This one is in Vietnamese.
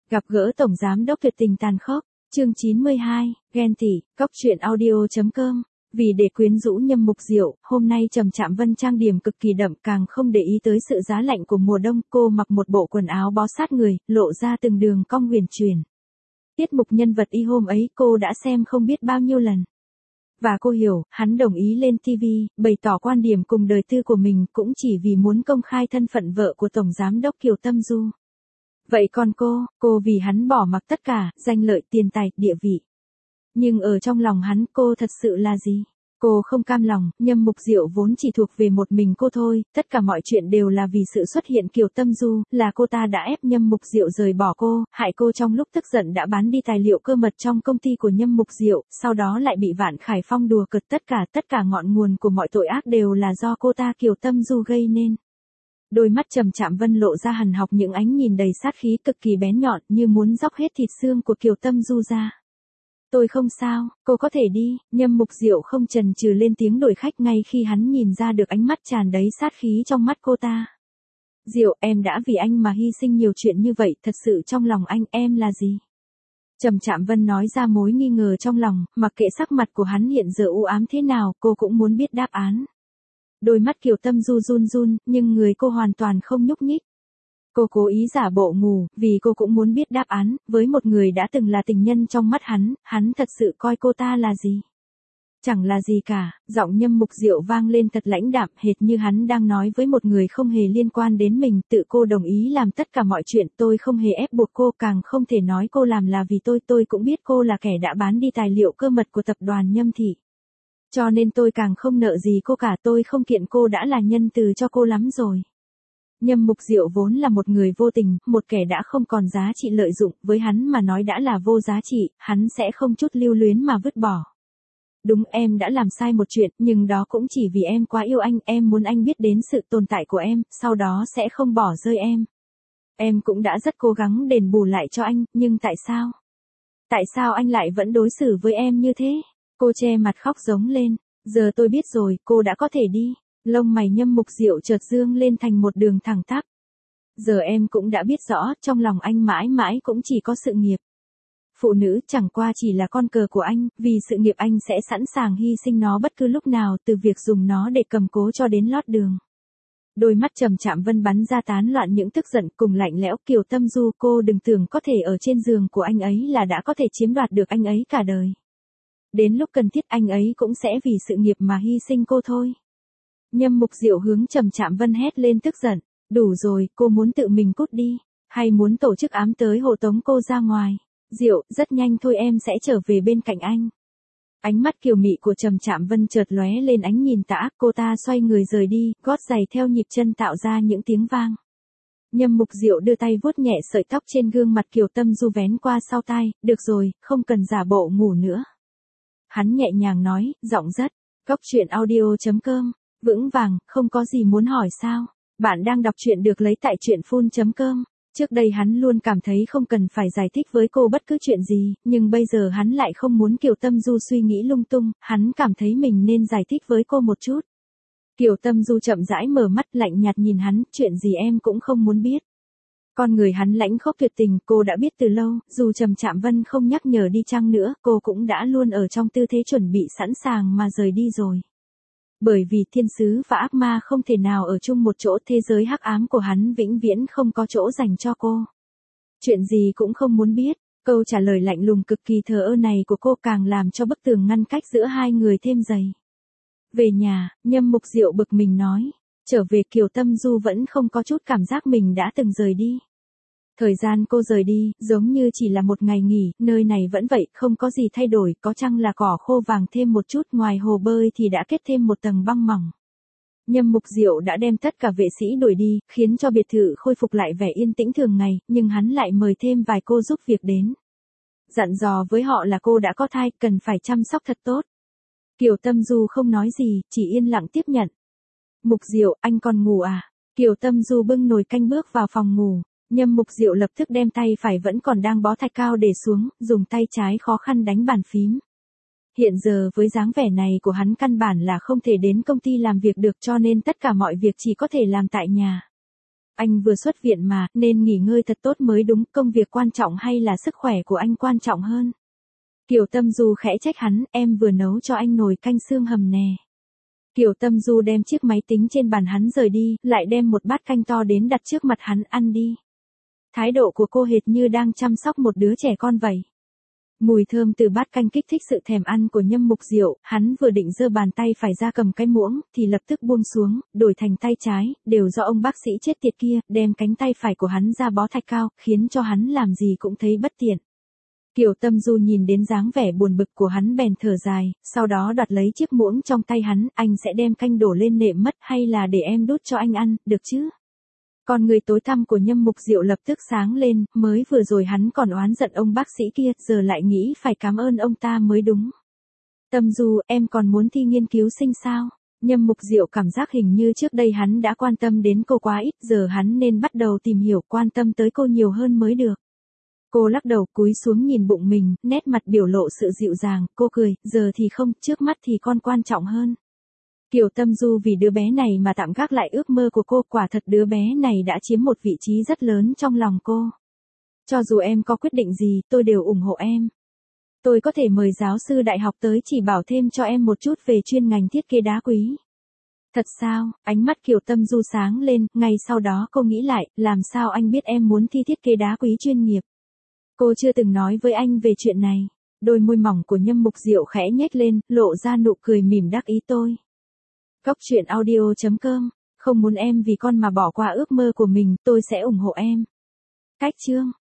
Gặp gỡ Tổng Giám đốc tuyệt tình tàn khốc, chương 92, ghen tị, cóc truyện audio.com. Vì để quyến rũ Nhâm Mục Diệu, hôm nay Trầm Trạm Vân trang điểm cực kỳ đậm, càng không để ý tới sự giá lạnh của mùa đông. Cô mặc một bộ quần áo bó sát người, lộ ra từng đường cong huyền chuyển. Tiết mục nhân vật y hôm ấy cô đã xem không biết bao nhiêu lần. Và cô hiểu, hắn đồng ý lên TV, bày tỏ quan điểm cùng đời tư của mình cũng chỉ vì muốn công khai thân phận vợ của Tổng Giám đốc Kiều Tâm Du. Vậy còn cô vì hắn bỏ mặc tất cả, danh lợi, tiền tài, địa vị. Nhưng ở trong lòng hắn cô thật sự là gì? Cô không cam lòng, Nhâm Mục Diệu vốn chỉ thuộc về một mình cô thôi, tất cả mọi chuyện đều là vì sự xuất hiện Kiều Tâm Du, là cô ta đã ép Nhâm Mục Diệu rời bỏ cô, hại cô trong lúc tức giận đã bán đi tài liệu cơ mật trong công ty của Nhâm Mục Diệu, sau đó lại bị Vạn Khải Phong đùa cợt, tất cả ngọn nguồn của mọi tội ác đều là do cô ta Kiều Tâm Du gây nên. Đôi mắt Trầm Trạm Vân lộ ra hằn học những ánh nhìn đầy sát khí cực kỳ bén nhọn như muốn róc hết thịt xương của Kiều Tâm Du ra. Tôi không sao, cô có thể đi. Nhâm Mục Diệu không chần chừ lên tiếng đổi khách ngay khi hắn nhìn ra được ánh mắt tràn đầy sát khí trong mắt cô ta. Diệu, em đã vì anh mà hy sinh nhiều chuyện như vậy, thật sự trong lòng anh em là gì? Trầm Trạm Vân nói ra mối nghi ngờ trong lòng, mặc kệ sắc mặt của hắn hiện giờ u ám thế nào, cô cũng muốn biết đáp án. Đôi mắt Kiều Tâm Du run run, nhưng người cô hoàn toàn không nhúc nhích. Cô cố ý giả bộ ngủ, vì cô cũng muốn biết đáp án, với một người đã từng là tình nhân trong mắt hắn thật sự coi cô ta là gì? Chẳng là gì cả. Giọng Nhâm Mục Diệu vang lên thật lãnh đạm, hệt như hắn đang nói với một người không hề liên quan đến mình, tự cô đồng ý làm tất cả mọi chuyện, tôi không hề ép buộc cô, càng không thể nói cô làm là vì tôi cũng biết cô là kẻ đã bán đi tài liệu cơ mật của tập đoàn Nhâm Thị. Cho nên tôi càng không nợ gì cô cả, tôi không kiện cô đã là nhân từ cho cô lắm rồi. Nhâm Mục Diệu vốn là một người vô tình, một kẻ đã không còn giá trị lợi dụng, với hắn mà nói đã là vô giá trị, hắn sẽ không chút lưu luyến mà vứt bỏ. Đúng, em đã làm sai một chuyện, nhưng đó cũng chỉ vì em quá yêu anh, em muốn anh biết đến sự tồn tại của em, sau đó sẽ không bỏ rơi em. Em cũng đã rất cố gắng đền bù lại cho anh, nhưng tại sao? Tại sao anh lại vẫn đối xử với em như thế? Cô che mặt khóc giống lên. Giờ tôi biết rồi, cô đã có thể đi. Lông mày Nhâm Mục Diệu chợt dương lên thành một đường thẳng tắp. Giờ em cũng đã biết rõ, trong lòng anh mãi mãi cũng chỉ có sự nghiệp. Phụ nữ chẳng qua chỉ là con cờ của anh, vì sự nghiệp anh sẽ sẵn sàng hy sinh nó bất cứ lúc nào, từ việc dùng nó để cầm cố cho đến lót đường. Đôi mắt Trầm Trạm Vân bắn ra tán loạn những tức giận cùng lạnh lẽo. Kiều Tâm Du, cô đừng tưởng có thể ở trên giường của anh ấy là đã có thể chiếm đoạt được anh ấy cả đời. Đến lúc cần thiết anh ấy cũng sẽ vì sự nghiệp mà hy sinh cô thôi. Nhâm Mục Diệu hướng Trầm Trạm Vân hét lên tức giận. Đủ rồi, cô muốn tự mình cút đi, hay muốn tổ chức ám tới hộ tống cô ra ngoài? Diệu, rất nhanh thôi em sẽ trở về bên cạnh anh. Ánh mắt kiều mị của Trầm Trạm Vân chợt lóe lên ánh nhìn tà ác, cô ta xoay người rời đi, gót giày theo nhịp chân tạo ra những tiếng vang. Nhâm Mục Diệu đưa tay vuốt nhẹ sợi tóc trên gương mặt Kiều Tâm Du vén qua sau tai. Được rồi, không cần giả bộ ngủ nữa. Hắn nhẹ nhàng nói, giọng rất cóc truyện audio.com. Vững vàng, không có gì muốn hỏi sao? Bạn đang đọc truyện được lấy tại truyệnphun.com. Trước đây hắn luôn cảm thấy không cần phải giải thích với cô bất cứ chuyện gì, nhưng bây giờ hắn lại không muốn Kiều Tâm Du suy nghĩ lung tung, hắn cảm thấy mình nên giải thích với cô một chút. Kiều Tâm Du chậm rãi mở mắt lạnh nhạt nhìn hắn, chuyện gì em cũng không muốn biết. Con người hắn lãnh khốc tuyệt tình, cô đã biết từ lâu, dù Trầm Trạm Vân không nhắc nhở đi chăng nữa, cô cũng đã luôn ở trong tư thế chuẩn bị sẵn sàng mà rời đi rồi. Bởi vì thiên sứ và ác ma không thể nào ở chung một chỗ, thế giới hắc ám của hắn vĩnh viễn không có chỗ dành cho cô. Chuyện gì cũng không muốn biết. Câu trả lời lạnh lùng cực kỳ thờ ơ này của cô càng làm cho bức tường ngăn cách giữa hai người thêm dày. Về nhà, Nhâm Mục Diệu bực mình nói. Trở về Kiều Tâm Du vẫn không có chút cảm giác mình đã từng rời đi. Thời gian cô rời đi, giống như chỉ là một ngày nghỉ, nơi này vẫn vậy, không có gì thay đổi, có chăng là cỏ khô vàng thêm một chút, ngoài hồ bơi thì đã kết thêm một tầng băng mỏng. Nhâm Mục Diệu đã đem tất cả vệ sĩ đuổi đi, khiến cho biệt thự khôi phục lại vẻ yên tĩnh thường ngày, nhưng hắn lại mời thêm vài cô giúp việc đến. Dặn dò với họ là cô đã có thai, cần phải chăm sóc thật tốt. Kiều Tâm Du không nói gì, chỉ yên lặng tiếp nhận. Mục Diệu, anh còn ngủ à? Kiều Tâm Du bưng nồi canh bước vào phòng ngủ. Nhâm Mục Diệu lập tức đem tay phải vẫn còn đang bó thạch cao để xuống, dùng tay trái khó khăn đánh bàn phím. Hiện giờ với dáng vẻ này của hắn căn bản là không thể đến công ty làm việc được, cho nên tất cả mọi việc chỉ có thể làm tại nhà. anh vừa xuất viện mà, nên nghỉ ngơi thật tốt mới đúng, công việc quan trọng hay là sức khỏe của anh quan trọng hơn? Kiều Tâm Du khẽ trách hắn, em vừa nấu cho anh nồi canh xương hầm nè. Kiều Tâm Du đem chiếc máy tính trên bàn hắn rời đi, lại đem một bát canh to đến đặt trước mặt hắn, ăn đi. Thái độ của cô hệt như đang chăm sóc một đứa trẻ con vậy. Mùi thơm từ bát canh kích thích sự thèm ăn của Nhâm Mục Diệu, hắn vừa định giơ bàn tay phải ra cầm cái muỗng, thì lập tức buông xuống, đổi thành tay trái, đều do ông bác sĩ chết tiệt kia, đem cánh tay phải của hắn ra bó thạch cao, khiến cho hắn làm gì cũng thấy bất tiện. Kiều Tâm Du nhìn đến dáng vẻ buồn bực của hắn bèn thở dài, sau đó đoạt lấy chiếc muỗng trong tay hắn, anh sẽ đem canh đổ lên nệm mất hay là để em đút cho anh ăn, được chứ? Con người tối tăm của Nhâm Mục Diệu lập tức sáng lên, mới vừa rồi hắn còn oán giận ông bác sĩ kia, giờ lại nghĩ phải cảm ơn ông ta mới đúng. Tâm Du, em còn muốn thi nghiên cứu sinh sao? Nhâm Mục Diệu cảm giác hình như trước đây hắn đã quan tâm đến cô quá ít, giờ hắn nên bắt đầu tìm hiểu quan tâm tới cô nhiều hơn mới được. Cô lắc đầu cúi xuống nhìn bụng mình, nét mặt biểu lộ sự dịu dàng, cô cười, giờ thì không, trước mắt thì con quan trọng hơn. Kiều Tâm Du vì đứa bé này mà tạm gác lại ước mơ của cô, quả thật đứa bé này đã chiếm một vị trí rất lớn trong lòng cô. Cho dù em có quyết định gì, tôi đều ủng hộ em. Tôi có thể mời giáo sư đại học tới chỉ bảo thêm cho em một chút về chuyên ngành thiết kế đá quý. Thật sao? Ánh mắt Kiều Tâm Du sáng lên, ngay sau đó cô nghĩ lại, làm sao anh biết em muốn thi thiết kế đá quý chuyên nghiệp? Cô chưa từng nói với anh về chuyện này. Đôi môi mỏng của Nhâm Mục Diệu khẽ nhếch lên, lộ ra nụ cười mỉm đắc ý tôi. Góc truyện audio.com, không muốn em vì con mà bỏ qua ước mơ của mình, tôi sẽ ủng hộ em. Cách chương